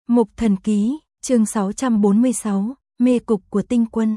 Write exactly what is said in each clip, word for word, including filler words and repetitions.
Mục Thần Ký, chương sáu trăm bốn mươi sáu, mê cục của tinh quân.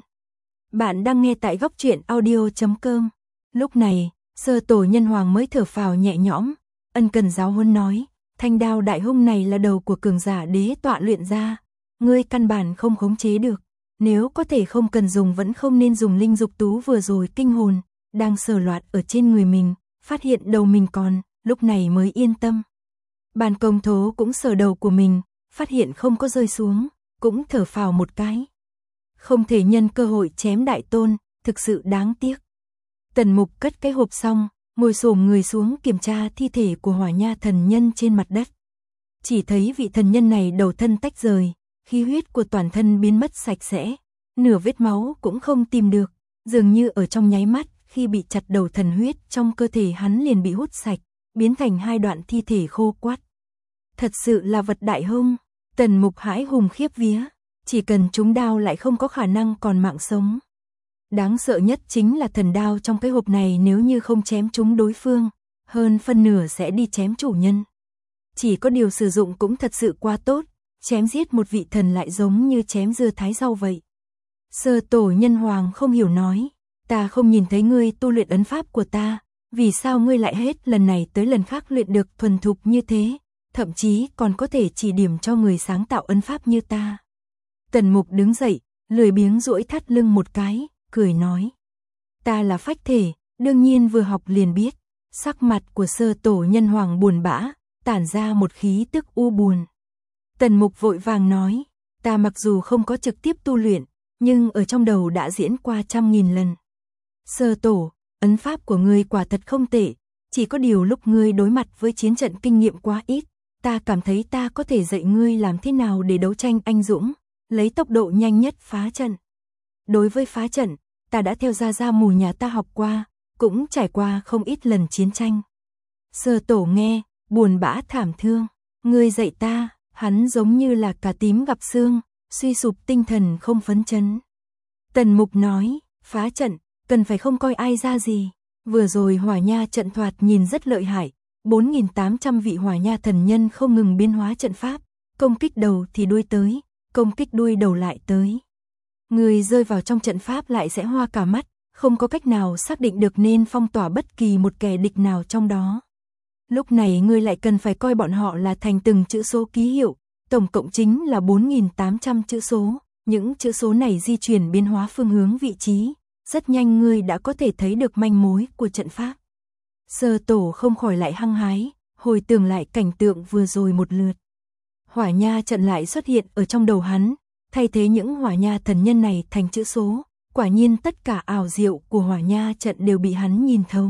Bạn đang nghe tại góc truyện audio chấm com. Lúc này, Sơ Tổ Nhân Hoàng mới thở phào nhẹ nhõm, ân cần giáo huấn nói, thanh đao đại hung này là đầu của cường giả đế tọa luyện ra, ngươi căn bản không khống chế được, nếu có thể không cần dùng vẫn không nên dùng linh dục tú vừa rồi kinh hồn, đang sờ loạt ở trên người mình, phát hiện đầu mình còn, lúc này mới yên tâm. Bàn công thố cũng sờ đầu của mình, phát hiện không có rơi xuống, cũng thở phào một cái. Không thể nhân cơ hội chém đại tôn, thực sự đáng tiếc. Tần Mục cất cái hộp xong, ngồi xổm người xuống kiểm tra thi thể của Hỏa Nha thần nhân trên mặt đất. Chỉ thấy vị thần nhân này đầu thân tách rời, khí huyết của toàn thân biến mất sạch sẽ, nửa vết máu cũng không tìm được, dường như ở trong nháy mắt khi bị chặt đầu thần huyết trong cơ thể hắn liền bị hút sạch, biến thành hai đoạn thi thể khô quắt. Thật sự là vật đại hung. Tần Mục hãi hùng khiếp vía, chỉ cần trúng đao lại không có khả năng còn mạng sống. Đáng sợ nhất chính là thần đao trong cái hộp này, nếu như không chém trúng đối phương, hơn phân nửa sẽ đi chém chủ nhân. Chỉ có điều sử dụng cũng thật sự quá tốt, chém giết một vị thần lại giống như chém dưa thái rau vậy. Sơ Tổ Nhân Hoàng không hiểu nói, ta không nhìn thấy ngươi tu luyện ấn pháp của ta, vì sao ngươi lại hết lần này tới lần khác luyện được thuần thục như thế? Thậm chí còn có thể chỉ điểm cho người sáng tạo ấn pháp như ta. Tần Mục đứng dậy, lười biếng duỗi thắt lưng một cái, cười nói. Ta là phách thể, đương nhiên vừa học liền biết. Sắc mặt của Sơ Tổ Nhân Hoàng buồn bã, tản ra một khí tức u buồn. Tần Mục vội vàng nói, ta mặc dù không có trực tiếp tu luyện, nhưng ở trong đầu đã diễn qua trăm nghìn lần. Sơ Tổ, ấn pháp của ngươi quả thật không tệ, chỉ có điều lúc ngươi đối mặt với chiến trận kinh nghiệm quá ít. Ta cảm thấy ta có thể dạy ngươi làm thế nào để đấu tranh anh dũng, lấy tốc độ nhanh nhất phá trận. Đối với phá trận, ta đã theo gia gia mù nhà ta học qua, cũng trải qua không ít lần chiến tranh. Sơ Tổ nghe, buồn bã thảm thương, ngươi dạy ta, hắn giống như là cà tím gặp xương, suy sụp tinh thần không phấn chấn. Tần Mục nói, phá trận, cần phải không coi ai ra gì, vừa rồi Hỏa Nha trận thoạt nhìn rất lợi hại. bốn nghìn tám trăm vị Hỏa Nha thần nhân không ngừng biến hóa trận pháp, công kích đầu thì đuôi tới, công kích đuôi đầu lại tới. Người rơi vào trong trận pháp lại sẽ hoa cả mắt, không có cách nào xác định được nên phong tỏa bất kỳ một kẻ địch nào trong đó. Lúc này ngươi lại cần phải coi bọn họ là thành từng chữ số ký hiệu, tổng cộng chính là bốn nghìn tám trăm chữ số, những chữ số này di chuyển biến hóa phương hướng vị trí, rất nhanh ngươi đã có thể thấy được manh mối của trận pháp. Sơ Tổ không khỏi lại hăng hái, hồi tưởng lại cảnh tượng vừa rồi một lượt. Hỏa Nha trận lại xuất hiện ở trong đầu hắn, thay thế những Hỏa Nha thần nhân này thành chữ số, quả nhiên tất cả ảo diệu của Hỏa Nha trận đều bị hắn nhìn thấu.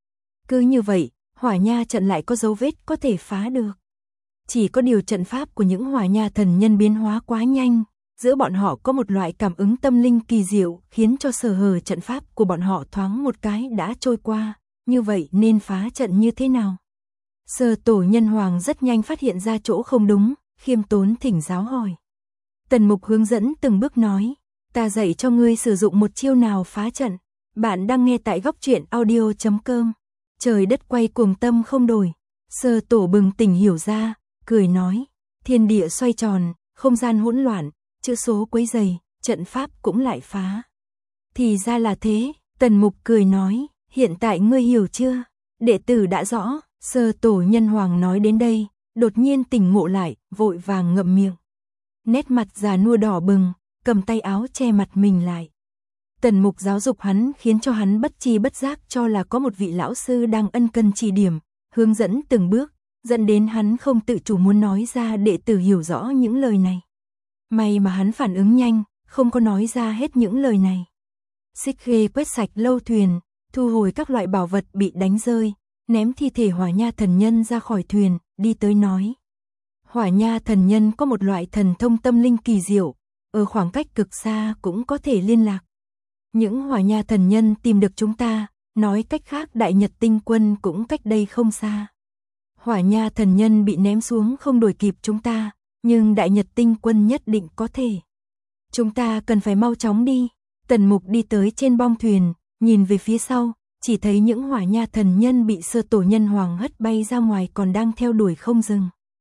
Cứ như vậy, Hỏa Nha trận lại có dấu vết có thể phá được. Chỉ có điều trận pháp của những Hỏa Nha thần nhân biến hóa quá nhanh, giữa bọn họ có một loại cảm ứng tâm linh kỳ diệu, khiến cho sở hở trận pháp của bọn họ thoáng một cái đã trôi qua. Như vậy nên phá trận như thế nào? Sơ Tổ Nhân Hoàng rất nhanh phát hiện ra chỗ không đúng, khiêm tốn thỉnh giáo hỏi. Tần Mục hướng dẫn từng bước nói, ta dạy cho ngươi sử dụng một chiêu nào phá trận. Bạn đang nghe tại góc truyện audio chấm com. Trời đất quay cuồng tâm không đổi. Sơ Tổ bừng tỉnh hiểu ra, cười nói, thiên địa xoay tròn, không gian hỗn loạn, chữ số quấy rầy, trận pháp cũng lại phá. Thì ra là thế, Tần Mục cười nói. Hiện tại ngươi hiểu chưa? Đệ tử đã rõ. Sơ Tổ Nhân Hoàng nói đến đây, đột nhiên tỉnh ngộ lại, vội vàng ngậm miệng. Nét mặt già nua đỏ bừng, cầm tay áo che mặt mình lại. Tần Mục giáo dục hắn khiến cho hắn bất tri bất giác cho là có một vị lão sư đang ân cần chỉ điểm, hướng dẫn từng bước, dẫn đến hắn không tự chủ muốn nói ra đệ tử hiểu rõ những lời này. May mà hắn phản ứng nhanh, không có nói ra hết những lời này. Xích Khê quét sạch lâu thuyền, thu hồi các loại bảo vật bị đánh rơi, ném thi thể Hỏa Nha thần nhân ra khỏi thuyền, đi tới nói. Hỏa Nha thần nhân có một loại thần thông tâm linh kỳ diệu, ở khoảng cách cực xa cũng có thể liên lạc. Những Hỏa Nha thần nhân tìm được chúng ta, nói cách khác Đại Nhật tinh quân cũng cách đây không xa. Hỏa Nha thần nhân bị ném xuống không đuổi kịp chúng ta, nhưng Đại Nhật tinh quân nhất định có thể. Chúng ta cần phải mau chóng đi. Tần Mục đi tới trên bong thuyền, nhìn về phía sau, chỉ thấy những Hỏa Nha thần nhân bị Sơ Tổ Nhân Hoàng hất bay ra ngoài còn đang theo đuổi không dừng.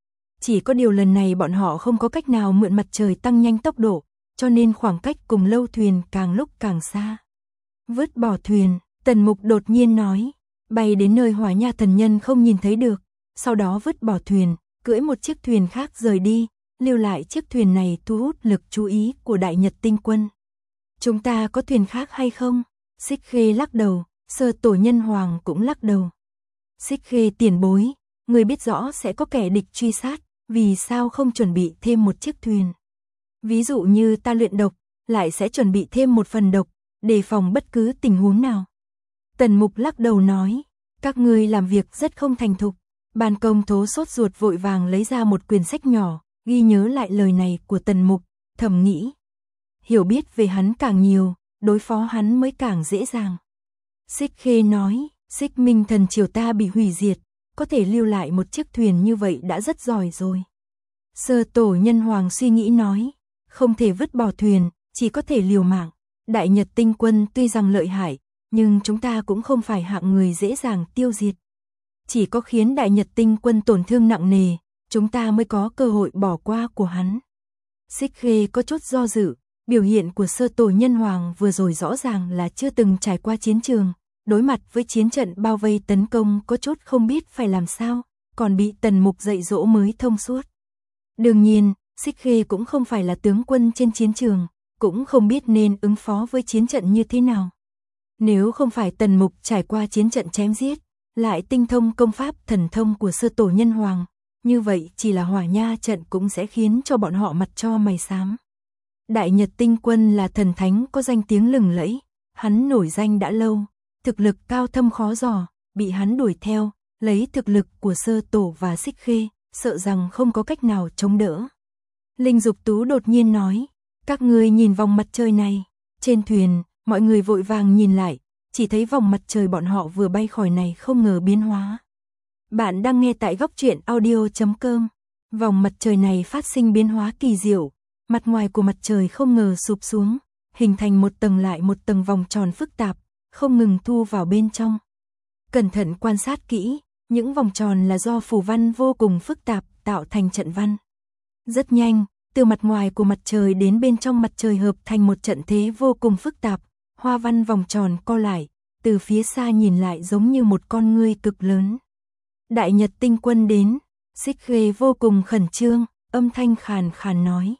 Chỉ có điều lần này bọn họ không có cách nào mượn mặt trời tăng nhanh tốc độ, cho nên khoảng cách cùng lâu thuyền càng lúc càng xa. Vứt bỏ thuyền, Tần Mục đột nhiên nói, bay đến nơi Hỏa Nha thần nhân không nhìn thấy được, sau đó vứt bỏ thuyền, cưỡi một chiếc thuyền khác rời đi, lưu lại chiếc thuyền này thu hút lực chú ý của Đại Nhật Tinh Quân. Chúng ta có thuyền khác hay không? Xích Khê lắc đầu, Sơ Tổ Nhân Hoàng cũng lắc đầu. Xích Khê tiền bối, người biết rõ sẽ có kẻ địch truy sát, vì sao không chuẩn bị thêm một chiếc thuyền? Ví dụ như ta luyện độc, lại sẽ chuẩn bị thêm một phần độc, đề phòng bất cứ tình huống nào. Tần Mục lắc đầu nói, các ngươi làm việc rất không thành thục. Ban Công Thố sốt ruột vội vàng lấy ra một quyển sách nhỏ, ghi nhớ lại lời này của Tần Mục, thầm nghĩ. Hiểu biết về hắn càng nhiều, đối phó hắn mới càng dễ dàng. Xích Khê nói, Xích Minh thần triều ta bị hủy diệt, có thể lưu lại một chiếc thuyền như vậy đã rất giỏi rồi. Sơ Tổ Nhân Hoàng suy nghĩ nói, không thể vứt bỏ thuyền, chỉ có thể liều mạng. Đại Nhật Tinh Quân tuy rằng lợi hại, nhưng chúng ta cũng không phải hạng người dễ dàng tiêu diệt. Chỉ có khiến Đại Nhật Tinh Quân tổn thương nặng nề, chúng ta mới có cơ hội bỏ qua của hắn. Xích Khê có chút do dự, biểu hiện của Sơ Tổ Nhân Hoàng vừa rồi rõ ràng là chưa từng trải qua chiến trường, đối mặt với chiến trận bao vây tấn công có chút không biết phải làm sao, còn bị Tần Mục dạy dỗ mới thông suốt. Đương nhiên, Xích Khê cũng không phải là tướng quân trên chiến trường, cũng không biết nên ứng phó với chiến trận như thế nào. Nếu không phải Tần Mục trải qua chiến trận chém giết, lại tinh thông công pháp thần thông của Sơ Tổ Nhân Hoàng, như vậy chỉ là Hỏa Nha trận cũng sẽ khiến cho bọn họ mặt cho mày xám. Đại Nhật Tinh Quân là thần thánh có danh tiếng lừng lẫy, hắn nổi danh đã lâu, thực lực cao thâm khó dò, bị hắn đuổi theo, lấy thực lực của Sơ Tổ và Xích Khê, sợ rằng không có cách nào chống đỡ. Linh Dục Tú đột nhiên nói, các ngươi nhìn vòng mặt trời này. Trên thuyền, mọi người vội vàng nhìn lại, chỉ thấy vòng mặt trời bọn họ vừa bay khỏi này không ngờ biến hóa. Bạn đang nghe tại góc truyện audio chấm com. Vòng mặt trời này phát sinh biến hóa kỳ diệu, mặt ngoài của mặt trời không ngờ sụp xuống, hình thành một tầng lại một tầng vòng tròn phức tạp, không ngừng thu vào bên trong. Cẩn thận quan sát kỹ, những vòng tròn là do phù văn vô cùng phức tạp tạo thành trận văn. Rất nhanh, từ mặt ngoài của mặt trời đến bên trong mặt trời hợp thành một trận thế vô cùng phức tạp, hoa văn vòng tròn co lại, từ phía xa nhìn lại giống như một con ngươi cực lớn. Đại Nhật Tinh Quân đến, Xích Khê vô cùng khẩn trương, âm thanh khàn khàn nói.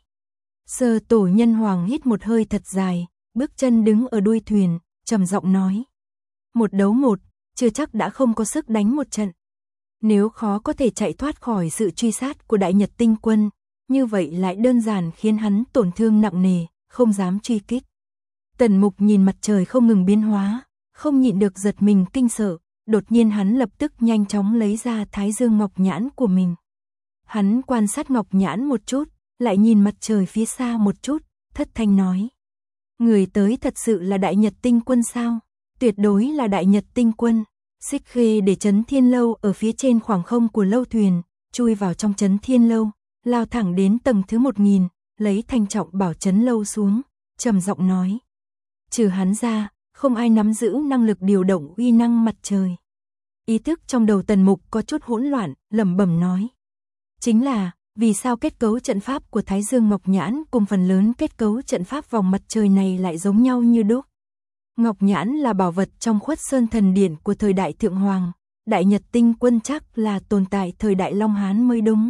Sơ Tổ Nhân Hoàng hít một hơi thật dài, bước chân đứng ở đuôi thuyền, trầm giọng nói. Một đấu một, chưa chắc đã không có sức đánh một trận. Nếu khó có thể chạy thoát khỏi sự truy sát của Đại Nhật Tinh Quân, như vậy lại đơn giản khiến hắn tổn thương nặng nề, không dám truy kích. Tần Mục nhìn mặt trời không ngừng biến hóa, không nhịn được giật mình kinh sợ, đột nhiên hắn lập tức nhanh chóng lấy ra Thái Dương Ngọc Nhãn của mình. Hắn quan sát Ngọc Nhãn một chút, lại nhìn mặt trời phía xa một chút, thất thanh nói. Người tới thật sự là Đại Nhật Tinh Quân sao? Tuyệt đối là Đại Nhật Tinh Quân. Xích Khê để Chấn Thiên Lâu ở phía trên khoảng không của lâu thuyền, chui vào trong Chấn Thiên Lâu, lao thẳng đến tầng thứ một nghìn, lấy thanh trọng bảo Chấn Lâu xuống, trầm giọng nói. Trừ hắn ra, không ai nắm giữ năng lực điều động uy năng mặt trời. Ý thức trong đầu Tần Mục có chút hỗn loạn, lẩm bẩm nói. Chính là, vì sao kết cấu trận pháp của Thái Dương Ngọc Nhãn cùng phần lớn kết cấu trận pháp vòng mặt trời này lại giống nhau như đúc? Ngọc Nhãn là bảo vật trong Khuất Sơn Thần Điện của thời đại Thượng Hoàng, Đại Nhật Tinh Quân chắc là tồn tại thời đại Long Hán mới đúng.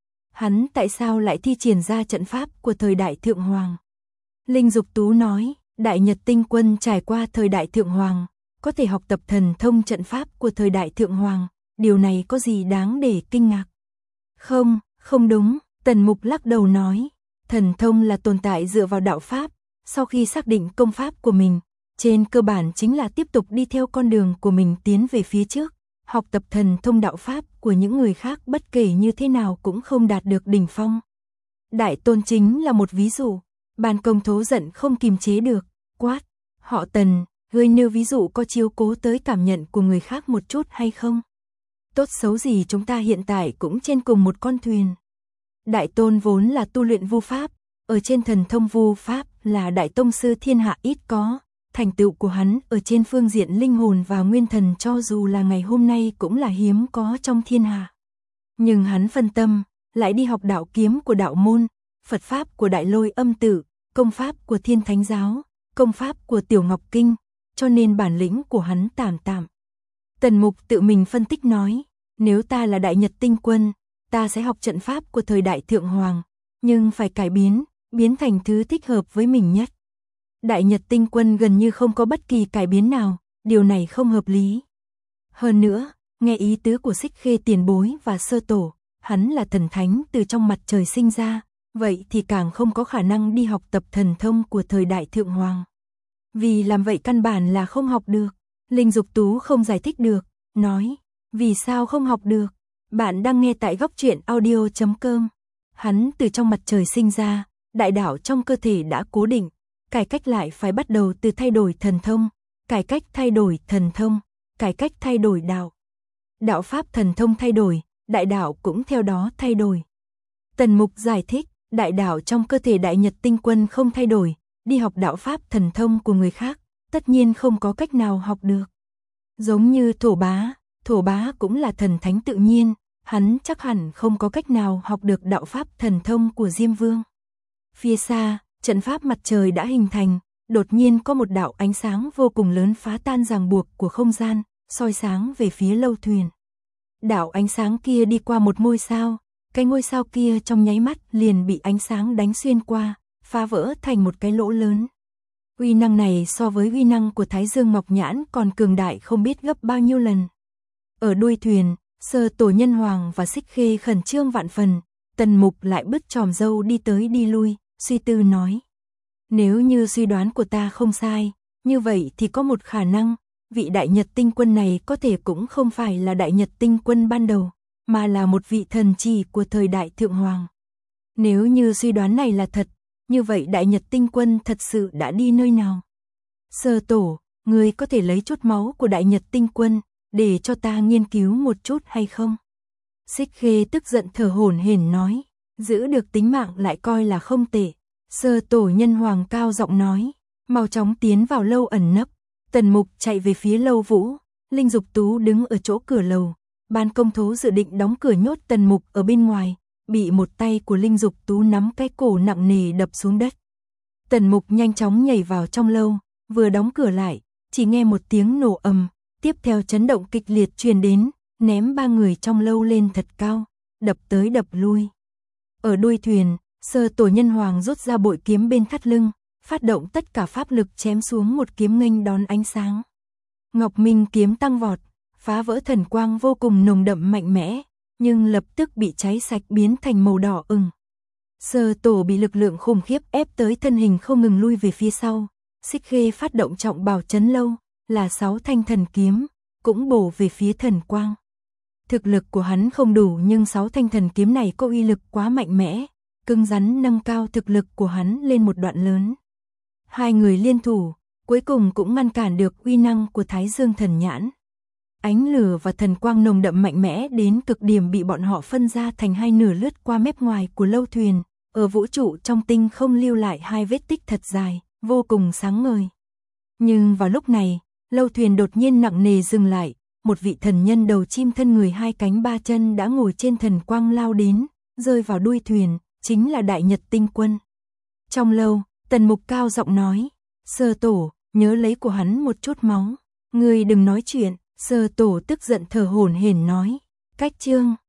Hắn tại sao lại thi triển ra trận pháp của thời đại Thượng Hoàng? Linh Dục Tú nói, Đại Nhật Tinh Quân trải qua thời đại Thượng Hoàng, có thể học tập thần thông trận pháp của thời đại Thượng Hoàng, điều này có gì đáng để kinh ngạc? Không, không đúng, Tần Mục lắc đầu nói, thần thông là tồn tại dựa vào đạo pháp, sau khi xác định công pháp của mình, trên cơ bản chính là tiếp tục đi theo con đường của mình tiến về phía trước, học tập thần thông đạo pháp của những người khác bất kể như thế nào cũng không đạt được đỉnh phong. Đại Tôn chính là một ví dụ, Ban Công Thố giận không kìm chế được, quát, họ Tần, ngươi nêu ví dụ có chiếu cố tới cảm nhận của người khác một chút hay không? Tốt xấu gì chúng ta hiện tại cũng trên cùng một con thuyền. Đại Tôn vốn là tu luyện vu pháp, ở trên thần thông vu pháp là đại tông sư thiên hạ ít có, thành tựu của hắn ở trên phương diện linh hồn và nguyên thần cho dù là ngày hôm nay cũng là hiếm có trong thiên hạ. Nhưng hắn phân tâm, lại đi học đạo kiếm của đạo môn, Phật pháp của Đại Lôi Âm Tự, công pháp của Thiên Thánh Giáo, công pháp của Tiểu Ngọc Kinh, cho nên bản lĩnh của hắn tạm tạm. Tần Mục tự mình phân tích nói, nếu ta là Đại Nhật Tinh Quân, ta sẽ học trận pháp của thời Đại Thượng Hoàng, nhưng phải cải biến, biến thành thứ thích hợp với mình nhất. Đại Nhật Tinh Quân gần như không có bất kỳ cải biến nào, điều này không hợp lý. Hơn nữa, nghe ý tứ của Xích Khê tiền bối và Sơ Tổ, hắn là thần thánh từ trong mặt trời sinh ra, vậy thì càng không có khả năng đi học tập thần thông của thời Đại Thượng Hoàng. Vì làm vậy căn bản là không học được. Linh Dục Tú không giải thích được, nói, vì sao không học được? Bạn đang nghe tại góc truyện audio chấm com. Hắn từ trong mặt trời sinh ra, đại đạo trong cơ thể đã cố định, cải cách lại phải bắt đầu từ thay đổi thần thông, cải cách thay đổi thần thông, cải cách thay đổi đạo. Đạo pháp thần thông thay đổi, đại đạo cũng theo đó thay đổi. Tần Mục giải thích, đại đạo trong cơ thể Đại Nhật Tinh Quân không thay đổi, đi học đạo pháp thần thông của người khác, tất nhiên không có cách nào học được. Giống như Thổ Bá, Thổ Bá cũng là thần thánh tự nhiên, hắn chắc hẳn không có cách nào học được đạo pháp thần thông của Diêm Vương. Phía xa, trận pháp mặt trời đã hình thành, đột nhiên có một đạo ánh sáng vô cùng lớn phá tan ràng buộc của không gian, soi sáng về phía lâu thuyền. Đạo ánh sáng kia đi qua một ngôi sao, cái ngôi sao kia trong nháy mắt liền bị ánh sáng đánh xuyên qua, phá vỡ thành một cái lỗ lớn. Uy năng này so với uy năng của Thái Dương Mọc Nhãn còn cường đại không biết gấp bao nhiêu lần. Ở đuôi thuyền, Sơ Tổ Nhân Hoàng và Xích Khê khẩn trương vạn phần, Tần Mục lại bứt chòm râu đi tới đi lui, suy tư nói. Nếu như suy đoán của ta không sai, như vậy thì có một khả năng, vị Đại Nhật Tinh Quân này có thể cũng không phải là Đại Nhật Tinh Quân ban đầu, mà là một vị thần chỉ của thời Đại Thượng Hoàng. Nếu như suy đoán này là thật, như vậy Đại Nhật Tinh Quân thật sự đã đi nơi nào? Sơ Tổ, ngươi có thể lấy chút máu của Đại Nhật Tinh Quân, để cho ta nghiên cứu một chút hay không? Xích Khê tức giận thở hổn hển nói, giữ được tính mạng lại coi là không tệ. Sơ Tổ Nhân Hoàng cao giọng nói, mau chóng tiến vào lâu ẩn nấp. Tần Mục chạy về phía lâu Vũ, Linh Dục Tú đứng ở chỗ cửa lầu, Ban Công Thố dự định đóng cửa nhốt Tần Mục ở bên ngoài, bị một tay của Linh Dục Tú nắm cái cổ nặng nề đập xuống đất. Tần Mục nhanh chóng nhảy vào trong lâu, vừa đóng cửa lại, chỉ nghe một tiếng nổ ầm, tiếp theo chấn động kịch liệt truyền đến, ném ba người trong lâu lên thật cao, đập tới đập lui. Ở đuôi thuyền, Sơ Tổ Nhân Hoàng rút ra bội kiếm bên thắt lưng, phát động tất cả pháp lực chém xuống một kiếm nghênh đón ánh sáng. Ngọc Minh kiếm tăng vọt, phá vỡ thần quang vô cùng nồng đậm mạnh mẽ, nhưng lập tức bị cháy sạch biến thành màu đỏ ửng. Sơ Tổ bị lực lượng khủng khiếp ép tới thân hình không ngừng lui về phía sau. Xích Khê phát động trọng bảo chấn lâu, là sáu thanh thần kiếm, cũng bổ về phía thần quang. Thực lực của hắn không đủ nhưng sáu thanh thần kiếm này có uy lực quá mạnh mẽ, cứng rắn nâng cao thực lực của hắn lên một đoạn lớn. Hai người liên thủ, cuối cùng cũng ngăn cản được uy năng của Thái Dương Thần Nhãn. Ánh lửa và thần quang nồng đậm mạnh mẽ đến cực điểm bị bọn họ phân ra thành hai nửa lướt qua mép ngoài của lâu thuyền, ở vũ trụ trong tinh không lưu lại hai vết tích thật dài, vô cùng sáng ngời. Nhưng vào lúc này, lâu thuyền đột nhiên nặng nề dừng lại, một vị thần nhân đầu chim thân người hai cánh ba chân đã ngồi trên thần quang lao đến, rơi vào đuôi thuyền, chính là Đại Nhật Tinh Quân. Trong lâu, Tần Mục cao giọng nói, Sơ Tổ, nhớ lấy của hắn một chút máu. Ngươi đừng nói chuyện. Sơ Tổ tức giận thở hổn hển nói, cách chương.